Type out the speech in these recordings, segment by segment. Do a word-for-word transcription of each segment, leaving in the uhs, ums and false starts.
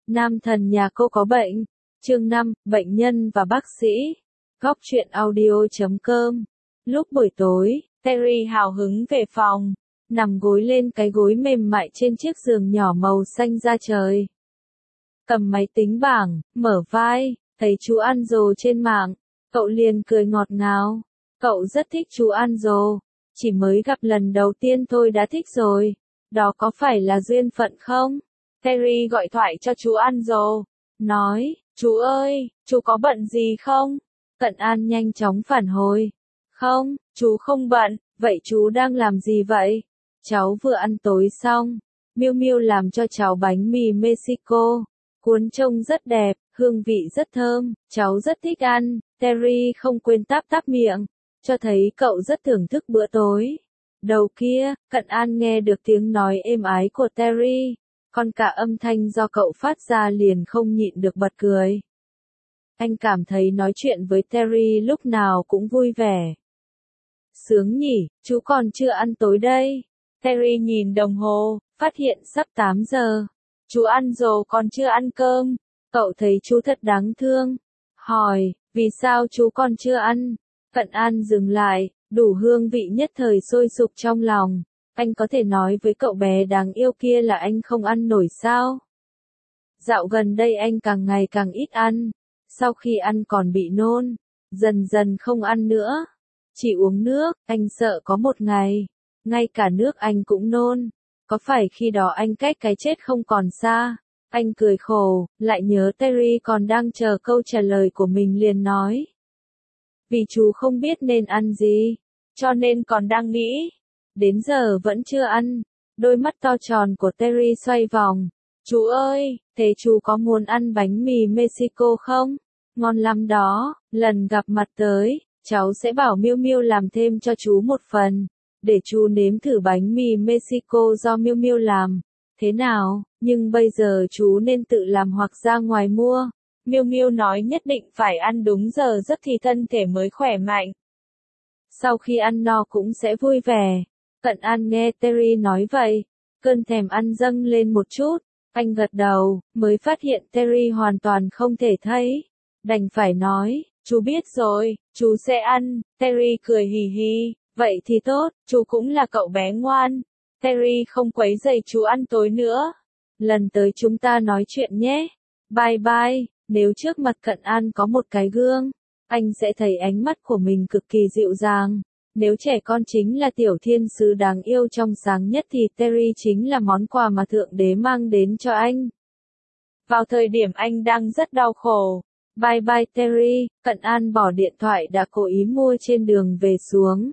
Nam thần nhà cô có bệnh. Chương năm, bệnh nhân và bác sĩ. Góc truyện audio chấm com. Lúc buổi tối, Terry hào hứng về phòng, nằm gối lên cái gối mềm mại trên chiếc giường nhỏ màu xanh da trời. Cầm máy tính bảng, mở vai, thấy chú Anzo trên mạng, cậu liền cười ngọt ngào. Cậu rất thích chú Anzo, chỉ mới gặp lần đầu tiên thôi đã thích rồi. Đó có phải là duyên phận không? Terry gọi thoại cho chú Anzo, nói, chú ơi, chú có bận gì không? Cận An nhanh chóng phản hồi, không, chú không bận, vậy chú đang làm gì vậy? Cháu vừa ăn tối xong, Miu Miu làm cho cháu bánh mì Mexico, cuốn trông rất đẹp, hương vị rất thơm, cháu rất thích ăn. Terry không quên táp táp miệng, cho thấy cậu rất thưởng thức bữa tối. Đầu kia, Cận An nghe được tiếng nói êm ái của Terry, còn cả âm thanh do cậu phát ra liền không nhịn được bật cười. Anh cảm thấy nói chuyện với Terry lúc nào cũng vui vẻ. Sướng nhỉ, chú còn chưa ăn tối đây. Terry nhìn đồng hồ, phát hiện sắp tám giờ. Chú ăn rồi còn chưa ăn cơm. Cậu thấy chú thật đáng thương. Hỏi, vì sao chú còn chưa ăn? Cận An dừng lại, đủ hương vị nhất thời sôi sục trong lòng. Anh có thể nói với cậu bé đáng yêu kia là anh không ăn nổi sao? Dạo gần đây anh càng ngày càng ít ăn. Sau khi ăn còn bị nôn. Dần dần không ăn nữa. Chỉ uống nước, anh sợ có một ngày. Ngay cả nước anh cũng nôn. Có phải khi đó anh cách cái chết không còn xa? Anh cười khổ, lại nhớ Terry còn đang chờ câu trả lời của mình liền nói. Vì chú không biết nên ăn gì, cho nên còn đang nghĩ. Đến giờ vẫn chưa ăn. Đôi mắt to tròn của Terry xoay vòng. Chú ơi, thế chú có muốn ăn bánh mì Mexico không? Ngon lắm đó, lần gặp mặt tới, cháu sẽ bảo Miu Miu làm thêm cho chú một phần, để chú nếm thử bánh mì Mexico do Miu Miu làm. Thế nào, nhưng bây giờ chú nên tự làm hoặc ra ngoài mua. Miu Miu nói nhất định phải ăn đúng giờ giấc thì thân thể mới khỏe mạnh. Sau khi ăn no cũng sẽ vui vẻ. Cận An nghe Terry nói vậy, cơn thèm ăn dâng lên một chút. Anh gật đầu, mới phát hiện Terry hoàn toàn không thể thấy. Đành phải nói, chú biết rồi, chú sẽ ăn. Terry cười hì hì, vậy thì tốt, chú cũng là cậu bé ngoan. Terry không quấy rầy chú ăn tối nữa. Lần tới chúng ta nói chuyện nhé. Bye bye. Nếu trước mặt Cận An có một cái gương, anh sẽ thấy ánh mắt của mình cực kỳ dịu dàng. Nếu trẻ con chính là tiểu thiên sứ đáng yêu trong sáng nhất thì Terry chính là món quà mà Thượng Đế mang đến cho anh. Vào thời điểm anh đang rất đau khổ. Bye bye Terry, Cận An bỏ điện thoại đã cố ý mua trên đường về xuống.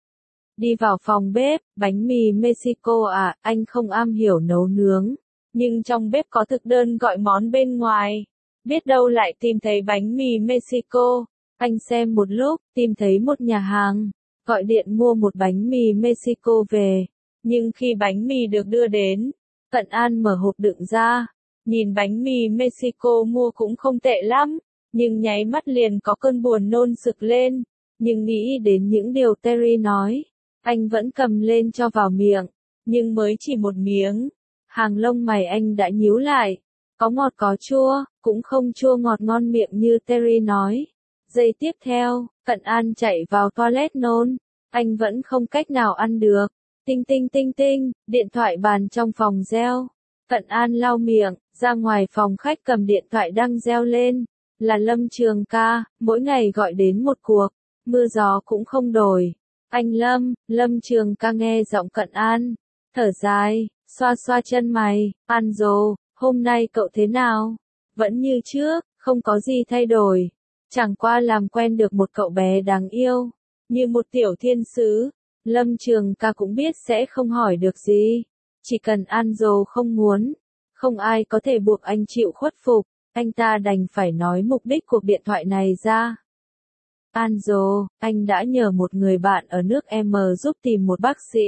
Đi vào phòng bếp, bánh mì Mexico à, anh không am hiểu nấu nướng. Nhưng trong bếp có thực đơn gọi món bên ngoài. Biết đâu lại tìm thấy bánh mì Mexico. Anh xem một lúc, tìm thấy một nhà hàng. Gọi điện mua một bánh mì Mexico về. Nhưng khi bánh mì được đưa đến, Cận An mở hộp đựng ra. Nhìn bánh mì Mexico mua cũng không tệ lắm. Nhưng nháy mắt liền có cơn buồn nôn sực lên. Nhưng nghĩ đến những điều Terry nói, anh vẫn cầm lên cho vào miệng. Nhưng mới chỉ một miếng, hàng lông mày anh đã nhíu lại. Có ngọt có chua, cũng không chua ngọt ngon miệng như Terry nói. Giây tiếp theo, Cận An chạy vào toilet nôn. Anh vẫn không cách nào ăn được. Tinh tinh tinh tinh, điện thoại bàn trong phòng reo. Cận An lau miệng, ra ngoài phòng khách cầm điện thoại đang reo lên. Là Lâm Trường ca, mỗi ngày gọi đến một cuộc. Mưa gió cũng không đổi. Anh Lâm, Lâm Trường ca nghe giọng Cận An. Thở dài, xoa xoa chân mày. Anzo, hôm nay cậu thế nào? Vẫn như trước, không có gì thay đổi. Chẳng qua làm quen được một cậu bé đáng yêu. Như một tiểu thiên sứ. Lâm Trường ca cũng biết sẽ không hỏi được gì. Chỉ cần Anzo không muốn. Không ai có thể buộc anh chịu khuất phục. Anh ta đành phải nói mục đích cuộc điện thoại này ra. Anzo, anh đã nhờ một người bạn ở nước M giúp tìm một bác sĩ.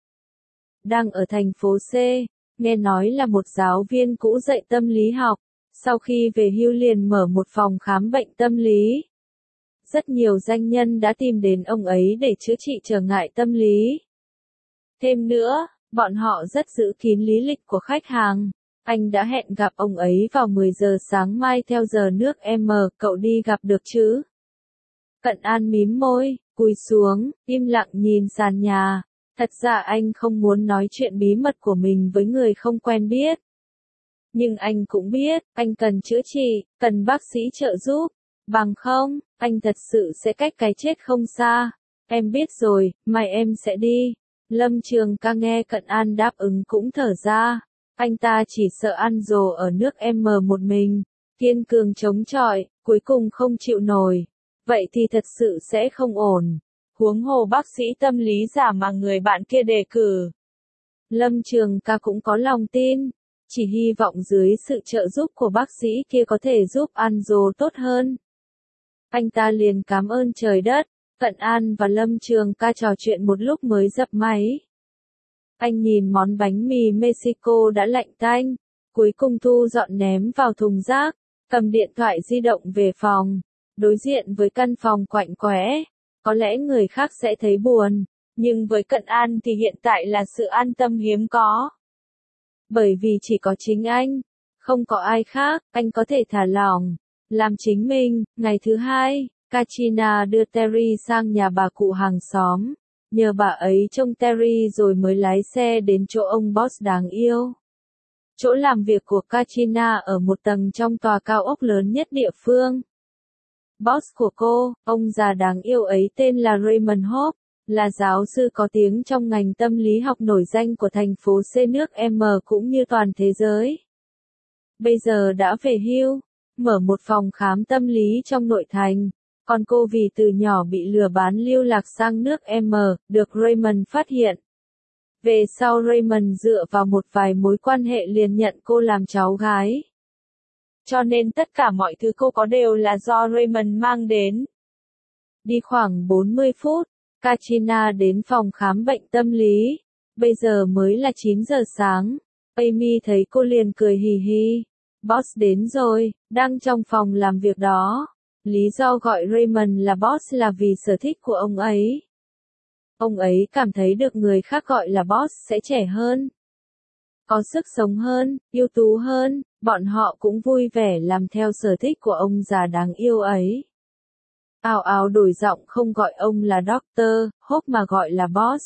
Đang ở thành phố C, nghe nói là một giáo viên cũ dạy tâm lý học. Sau khi về hưu liền mở một phòng khám bệnh tâm lý. Rất nhiều danh nhân đã tìm đến ông ấy để chữa trị trở ngại tâm lý. Thêm nữa, bọn họ rất giữ kín lý lịch của khách hàng. Anh đã hẹn gặp ông ấy vào mười giờ sáng mai theo giờ nước M, cậu đi gặp được chứ? Cận An mím môi, cúi xuống, im lặng nhìn sàn nhà. Thật ra anh không muốn nói chuyện bí mật của mình với người không quen biết. Nhưng anh cũng biết, anh cần chữa trị, cần bác sĩ trợ giúp. Bằng không, anh thật sự sẽ cách cái chết không xa. Em biết rồi, mai em sẽ đi. Lâm Trường Ca nghe Cận An đáp ứng cũng thở ra. Anh ta chỉ sợ ăn dồ ở nước M một mình. Kiên cường chống chọi, cuối cùng không chịu nổi. Vậy thì thật sự sẽ không ổn. Huống hồ bác sĩ tâm lý giả mà người bạn kia đề cử. Lâm Trường Ca cũng có lòng tin. Chỉ hy vọng dưới sự trợ giúp của bác sĩ kia có thể giúp Anzo tốt hơn. Anh ta liền cảm ơn trời đất. Cận An và Lâm Trường Ca trò chuyện một lúc mới dập máy. Anh nhìn món bánh mì Mexico đã lạnh tanh. Cuối cùng thu dọn ném vào thùng rác. Cầm điện thoại di động về phòng. Đối diện với căn phòng quạnh quẽ. Có lẽ người khác sẽ thấy buồn. Nhưng với Cận An thì hiện tại là sự an tâm hiếm có. Bởi vì chỉ có chính anh, không có ai khác, anh có thể thả lỏng, làm chính mình. Ngày thứ hai, Katrina đưa Terry sang nhà bà cụ hàng xóm, nhờ bà ấy trông Terry rồi mới lái xe đến chỗ ông boss đáng yêu. Chỗ làm việc của Katrina ở một tầng trong tòa cao ốc lớn nhất địa phương. Boss của cô, ông già đáng yêu ấy tên là Raymond Hope. Là giáo sư có tiếng trong ngành tâm lý học nổi danh của thành phố C nước M cũng như toàn thế giới. Bây giờ đã về hưu, mở một phòng khám tâm lý trong nội thành, còn cô vì từ nhỏ bị lừa bán lưu lạc sang nước M, được Raymond phát hiện. Về sau Raymond dựa vào một vài mối quan hệ liền nhận cô làm cháu gái. Cho nên tất cả mọi thứ cô có đều là do Raymond mang đến. Đi khoảng bốn mươi phút. Katrina đến phòng khám bệnh tâm lý. Bây giờ mới là chín giờ sáng. Amy thấy cô liền cười hì hì. Boss đến rồi, đang trong phòng làm việc đó. Lý do gọi Raymond là boss là vì sở thích của ông ấy. Ông ấy cảm thấy được người khác gọi là boss sẽ trẻ hơn. Có sức sống hơn, ưu tú hơn, bọn họ cũng vui vẻ làm theo sở thích của ông già đáng yêu ấy. Ào ào đổi giọng không gọi ông là Doctor Hope mà gọi là Boss.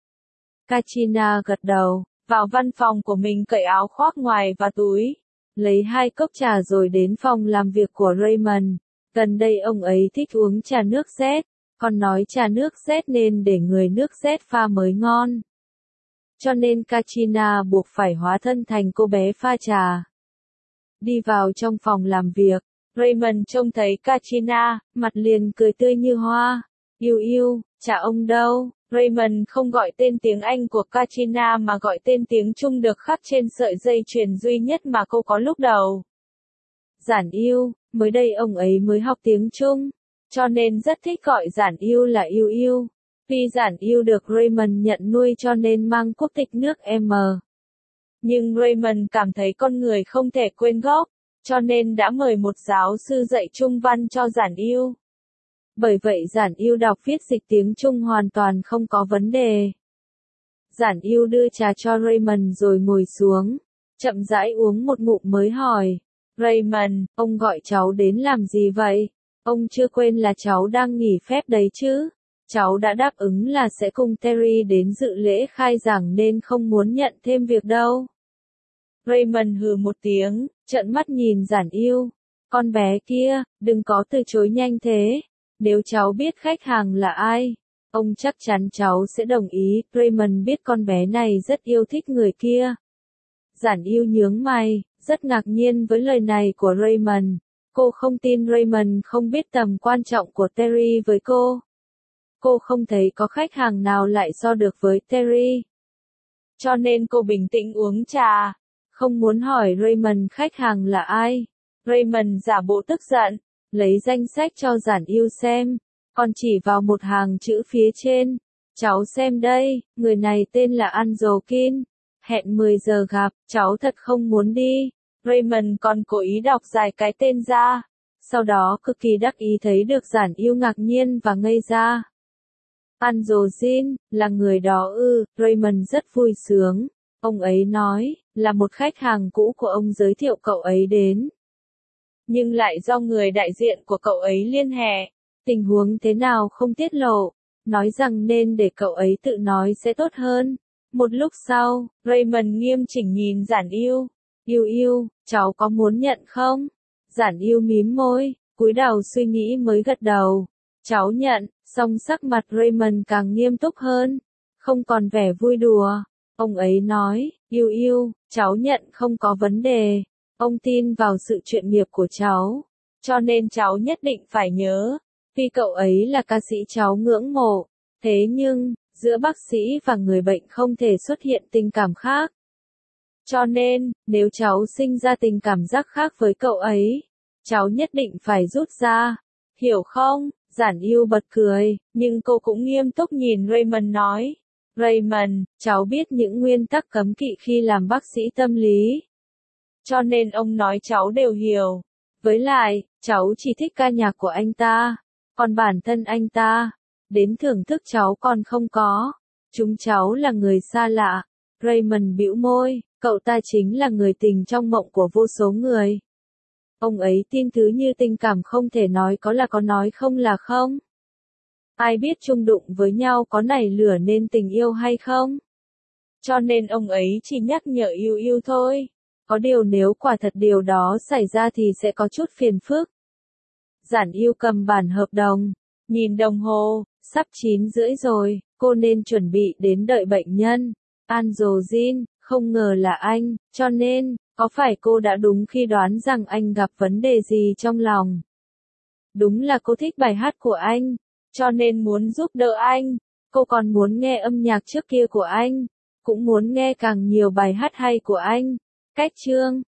Katrina gật đầu, vào văn phòng của mình cởi áo khoác ngoài và túi. Lấy hai cốc trà rồi đến phòng làm việc của Raymond. Gần đây ông ấy thích uống trà nước sét, còn nói trà nước sét nên để người nước sét pha mới ngon. Cho nên Katrina buộc phải hóa thân thành cô bé pha trà. Đi vào trong phòng làm việc. Raymond trông thấy Katrina, mặt liền cười tươi như hoa. Yêu yêu, chả ông đâu. Raymond không gọi tên tiếng Anh của Katrina mà gọi tên tiếng Trung được khắc trên sợi dây chuyền duy nhất mà cô có lúc đầu. Giản yêu, mới đây ông ấy mới học tiếng Trung, cho nên rất thích gọi Giản yêu là yêu yêu. Vì Giản yêu được Raymond nhận nuôi cho nên mang quốc tịch nước M. Nhưng Raymond cảm thấy con người không thể quên gốc. Cho nên đã mời một giáo sư dạy Trung văn cho Giản yêu. Bởi vậy Giản yêu đọc viết dịch tiếng Trung hoàn toàn không có vấn đề. Giản yêu đưa trà cho Raymond rồi ngồi xuống. Chậm rãi uống một ngụm mới hỏi. Raymond, ông gọi cháu đến làm gì vậy? Ông chưa quên là cháu đang nghỉ phép đấy chứ? Cháu đã đáp ứng là sẽ cùng Terry đến dự lễ khai giảng nên không muốn nhận thêm việc đâu. Raymond hừ một tiếng, trợn mắt nhìn Giản yêu. Con bé kia, đừng có từ chối nhanh thế. Nếu cháu biết khách hàng là ai, ông chắc chắn cháu sẽ đồng ý. Raymond biết con bé này rất yêu thích người kia. Giản yêu nhướng mày, rất ngạc nhiên với lời này của Raymond. Cô không tin Raymond không biết tầm quan trọng của Terry với cô. Cô không thấy có khách hàng nào lại so được với Terry. Cho nên cô bình tĩnh uống trà. Không muốn hỏi Raymond khách hàng là ai. Raymond giả bộ tức giận, lấy danh sách cho Giản yêu xem, còn chỉ vào một hàng chữ phía trên. Cháu xem đây, người này tên là Anzo Kin. Hẹn mười giờ gặp, cháu thật không muốn đi. Raymond còn cố ý đọc dài cái tên ra. Sau đó cực kỳ đắc ý thấy được Giản yêu ngạc nhiên và ngây ra. Anzo Jin, là người đó ư, Raymond rất vui sướng. Ông ấy nói, là một khách hàng cũ của ông giới thiệu cậu ấy đến. Nhưng lại do người đại diện của cậu ấy liên hệ. Tình huống thế nào không tiết lộ. Nói rằng nên để cậu ấy tự nói sẽ tốt hơn. Một lúc sau, Raymond nghiêm chỉnh nhìn Giản Yêu. Yêu yêu, cháu có muốn nhận không? Giản Yêu mím môi, cúi đầu suy nghĩ mới gật đầu. Cháu nhận, song sắc mặt Raymond càng nghiêm túc hơn. Không còn vẻ vui đùa. Ông ấy nói, yêu yêu, cháu nhận không có vấn đề. Ông tin vào sự chuyên nghiệp của cháu. Cho nên cháu nhất định phải nhớ. Vì cậu ấy là ca sĩ cháu ngưỡng mộ. Thế nhưng, giữa bác sĩ và người bệnh không thể xuất hiện tình cảm khác. Cho nên, nếu cháu sinh ra tình cảm giác khác với cậu ấy, cháu nhất định phải rút ra. Hiểu không? Giản Yêu bật cười, nhưng cô cũng nghiêm túc nhìn Raymond nói. Raymond, cháu biết những nguyên tắc cấm kỵ khi làm bác sĩ tâm lý. Cho nên ông nói cháu đều hiểu. Với lại, cháu chỉ thích ca nhạc của anh ta. Còn bản thân anh ta, đến thưởng thức cháu còn không có. Chúng cháu là người xa lạ. Raymond bĩu môi, cậu ta chính là người tình trong mộng của vô số người. Ông ấy tin thứ như tình cảm không thể nói có là có nói không là không. Ai biết chung đụng với nhau có nảy lửa nên tình yêu hay không? Cho nên ông ấy chỉ nhắc nhở yêu yêu thôi. Có điều nếu quả thật điều đó xảy ra thì sẽ có chút phiền phức. Giản Yêu cầm bản hợp đồng, nhìn đồng hồ, sắp chín rưỡi rồi, cô nên chuẩn bị đến đợi bệnh nhân. Angelin, không ngờ là anh, cho nên, có phải cô đã đúng khi đoán rằng anh gặp vấn đề gì trong lòng? Đúng là cô thích bài hát của anh, cho nên muốn giúp đỡ anh. Cô còn muốn nghe âm nhạc trước kia của anh, cũng muốn nghe càng nhiều bài hát hay của anh. Cách chương